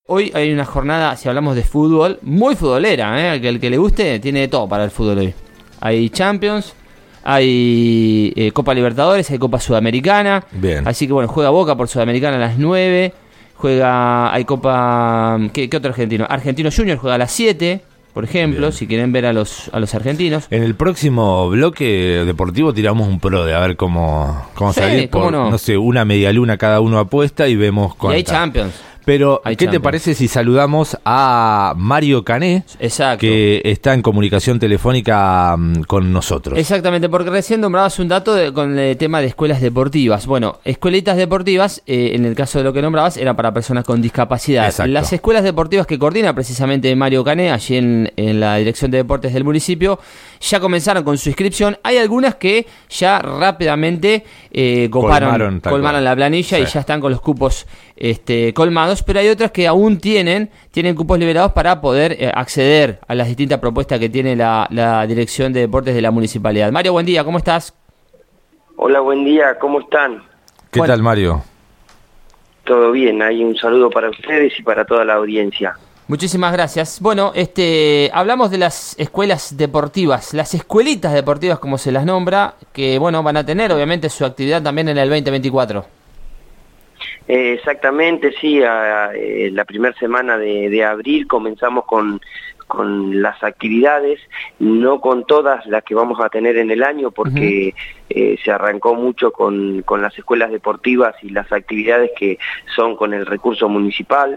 Hoy hay una jornada, si hablamos de fútbol, muy futbolera, que el que le guste tiene de todo para el fútbol hoy. Hay Champions, hay Copa Libertadores, hay Copa Sudamericana. Bien. Así que bueno, juega Boca por Sudamericana a las 9. Hay Copa... ¿Qué otro argentino? Argentino Junior juega a las 7, por ejemplo, Bien. si quieren ver a los argentinos. En el próximo bloque deportivo tiramos un pro de a ver cómo Sí, salir cómo por, no. una media luna cada uno apuesta y vemos Y cuánta. hay Champions. Pero, Hay ¿qué te Champions. parece si saludamos a Mario Cané, Exacto. que está en comunicación telefónica con nosotros? Exactamente, porque recién nombrabas un dato con el tema de escuelas deportivas. Bueno, escuelitas deportivas, en el caso de lo que nombrabas, era para personas con discapacidad. Exacto. Las escuelas deportivas que coordina precisamente Mario Cané, allí en la Dirección de Deportes del municipio, ya comenzaron con su inscripción. Hay algunas que ya rápidamente colmaron la planilla, sí, y ya están con los cupos colmados, pero hay otras que aún tienen cupos liberados para poder acceder a las distintas propuestas que tiene la Dirección de Deportes de la Municipalidad. Mario, buen día, ¿cómo estás? Hola, buen día, ¿cómo están? ¿Qué Bueno. tal, Mario? Todo bien, hay un saludo para ustedes y para toda la audiencia. Muchísimas gracias. Bueno, hablamos de las escuelas deportivas, las escuelitas deportivas como se las nombra, que bueno, van a tener obviamente su actividad también en el 2024. Exactamente, sí, la primera semana de abril comenzamos con las actividades, no con todas las que vamos a tener en el año, porque se arrancó mucho con las escuelas deportivas y las actividades que son con el recurso municipal,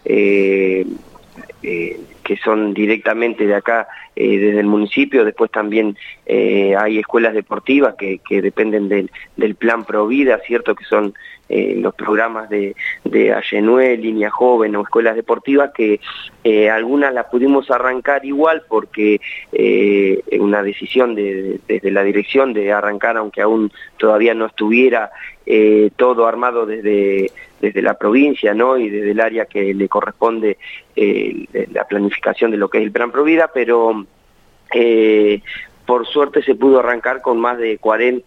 que son directamente de acá, desde el municipio. Después también hay escuelas deportivas que dependen del plan Provida, ¿cierto? Que son los programas de Ayenue, Línea Joven o escuelas deportivas, que algunas las pudimos arrancar igual porque una decisión desde la dirección de arrancar, aunque aún todavía no estuviera todo armado desde la provincia, ¿no? Y desde el área que le corresponde la planificación de lo que es el plan Provida, pero por suerte se pudo arrancar con más de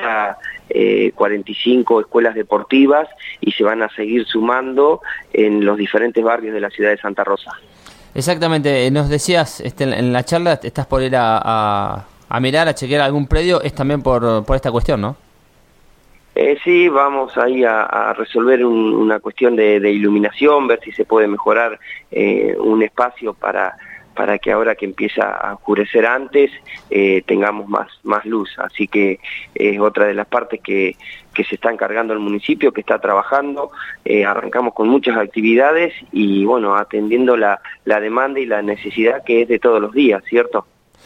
45 escuelas deportivas, y se van a seguir sumando en los diferentes barrios de la ciudad de Santa Rosa. Exactamente, nos decías en la charla, estás por ir a mirar, a chequear algún predio, es también por esta cuestión, ¿no? Sí, vamos ahí a resolver una cuestión de iluminación, ver si se puede mejorar un espacio para que ahora que empieza a oscurecer antes tengamos más luz. Así que es otra de las partes que se está encargando el municipio, que está trabajando. Arrancamos con muchas actividades y bueno, atendiendo la demanda y la necesidad que es de todos los días, ¿cierto?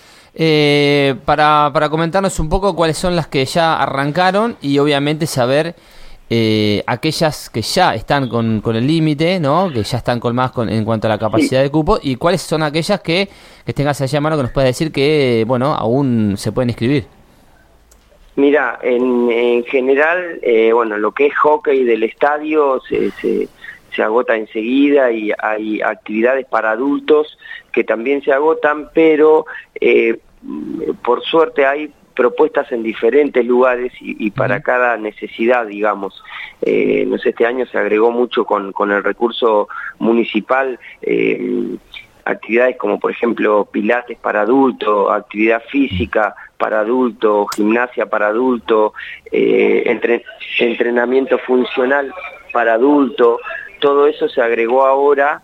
Para comentarnos un poco cuáles son las que ya arrancaron y obviamente saber aquellas que ya están con el límite, ¿no? Que ya están colmadas en cuanto a la capacidad de cupo, y cuáles son aquellas que tengas allá a mano que nos puedas decir que, bueno, aún se pueden inscribir. Mira, en general, bueno, lo que es hockey del estadio se agota enseguida, y hay actividades para adultos que también se agotan, pero por suerte hay propuestas en diferentes lugares y para cada necesidad, digamos. No sé, este año se agregó mucho con el recurso municipal, actividades como por ejemplo pilates para adultos, actividad física para adultos, gimnasia para adultos, entrenamiento funcional para adultos. Todo eso se agregó ahora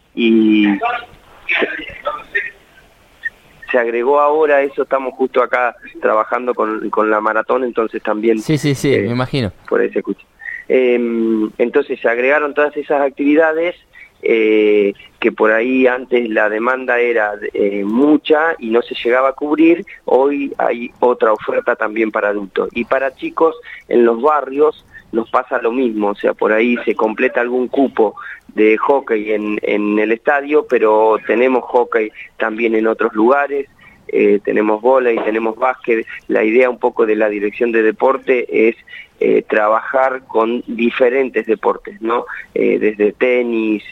eso estamos justo acá trabajando con la maratón, entonces también... Sí, me imagino. Por ahí se escucha. Entonces se agregaron todas esas actividades que por ahí antes la demanda era mucha y no se llegaba a cubrir. Hoy hay otra oferta también para adultos. Y para chicos en los barrios nos pasa lo mismo, o sea, por ahí se completa algún cupo de hockey en el estadio, pero tenemos hockey también en otros lugares, tenemos vóley, tenemos básquet. La idea un poco de la Dirección de Deporte es trabajar con diferentes deportes, ¿no? Desde tenis,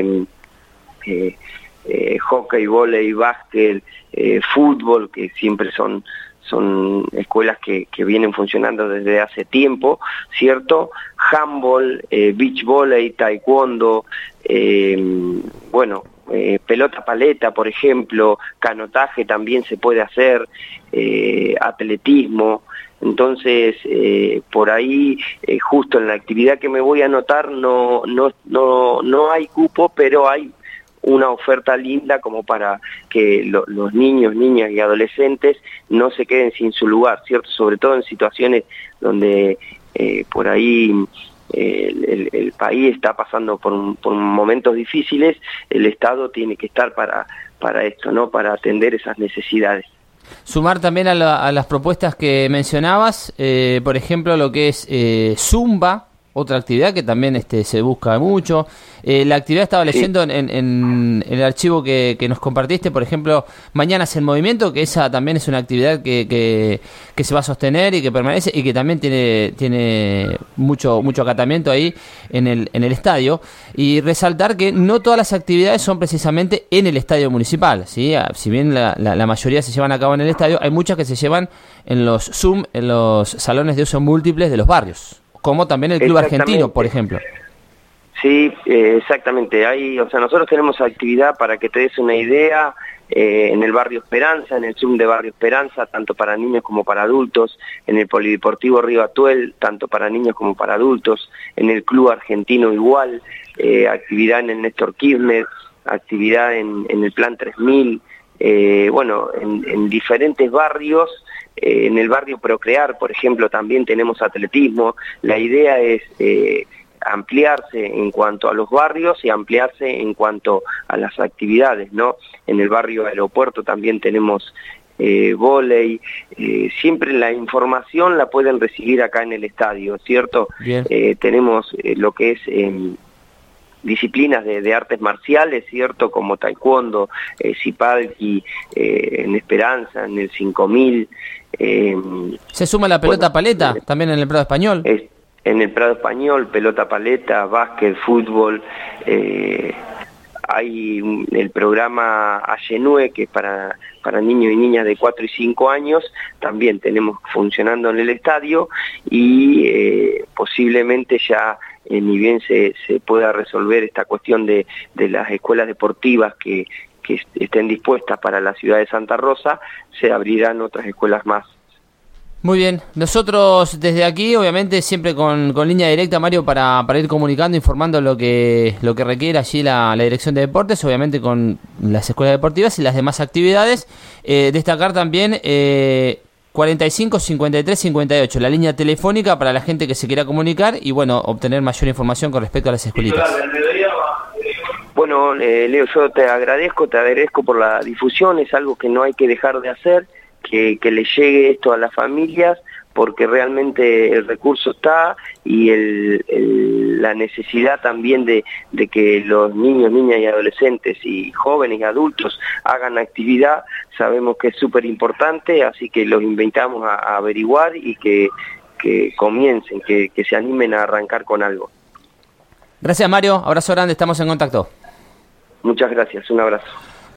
hockey, vóley, básquet, fútbol, que siempre son escuelas que vienen funcionando desde hace tiempo, ¿cierto? Handball, beach volley, taekwondo, bueno, pelota paleta, por ejemplo, canotaje también se puede hacer, atletismo. Entonces, por ahí, justo en la actividad que me voy a anotar no hay cupo, pero hay una oferta linda como para que los niños, niñas y adolescentes no se queden sin su lugar, ¿cierto? Sobre todo en situaciones donde por ahí el país está pasando por momentos difíciles. El Estado tiene que estar para esto, ¿no? Para atender esas necesidades. Sumar también a las propuestas que mencionabas, por ejemplo, lo que es Zumba, otra actividad que también se busca mucho. La actividad estaba leyendo en el archivo que nos compartiste, por ejemplo, Mañanas en Movimiento, que esa también es una actividad que se va a sostener y que permanece y que también tiene mucho acatamiento ahí en el estadio. Y resaltar que no todas las actividades son precisamente en el estadio municipal, ¿sí? Si bien la mayoría se llevan a cabo en el estadio, hay muchas que se llevan en los Zoom, en los salones de uso múltiples de los barrios, como también el Club Argentino, por ejemplo. Sí, exactamente. Nosotros tenemos actividad, para que te des una idea, en el barrio Esperanza, en el Zoom de barrio Esperanza, tanto para niños como para adultos, en el Polideportivo Río Atuel, tanto para niños como para adultos, en el Club Argentino igual, actividad en el Néstor Kirchner, actividad en el Plan 3000, bueno, en diferentes barrios. En el barrio Procrear, por ejemplo, también tenemos atletismo. La idea es ampliarse en cuanto a los barrios y ampliarse en cuanto a las actividades, ¿no? En el barrio Aeropuerto también tenemos vóley. Siempre la información la pueden recibir acá en el estadio, ¿cierto? Tenemos lo que es disciplinas de artes marciales, ¿cierto? Como taekwondo, Zipalki, en Esperanza, en el 5000. ¿Se suma la pelota paleta también en el Prado Español? En el Prado Español, pelota paleta, básquet, fútbol. Hay el programa Ayenue, que es para niños y niñas de 4 y 5 años, también tenemos funcionando en el estadio, y posiblemente ya, ni bien se pueda resolver esta cuestión de las escuelas deportivas que estén dispuestas para la ciudad de Santa Rosa, se abrirán otras escuelas más. Muy bien, nosotros desde aquí, obviamente, siempre con línea directa, Mario, para ir comunicando, informando lo que requiere allí la Dirección de Deportes, obviamente con las escuelas deportivas y las demás actividades. Destacar también 45 53 58, la línea telefónica para la gente que se quiera comunicar y, bueno, obtener mayor información con respecto a las escuelitas. Bueno, Leo, yo te agradezco por la difusión. Es algo que no hay que dejar de hacer, que le llegue esto a las familias, porque realmente el recurso está, y la necesidad también de que los niños, niñas y adolescentes y jóvenes y adultos hagan actividad, sabemos que es súper importante, así que los invitamos a averiguar y que comiencen, que se animen a arrancar con algo. Gracias, Mario, abrazo grande, estamos en contacto. Muchas gracias, un abrazo.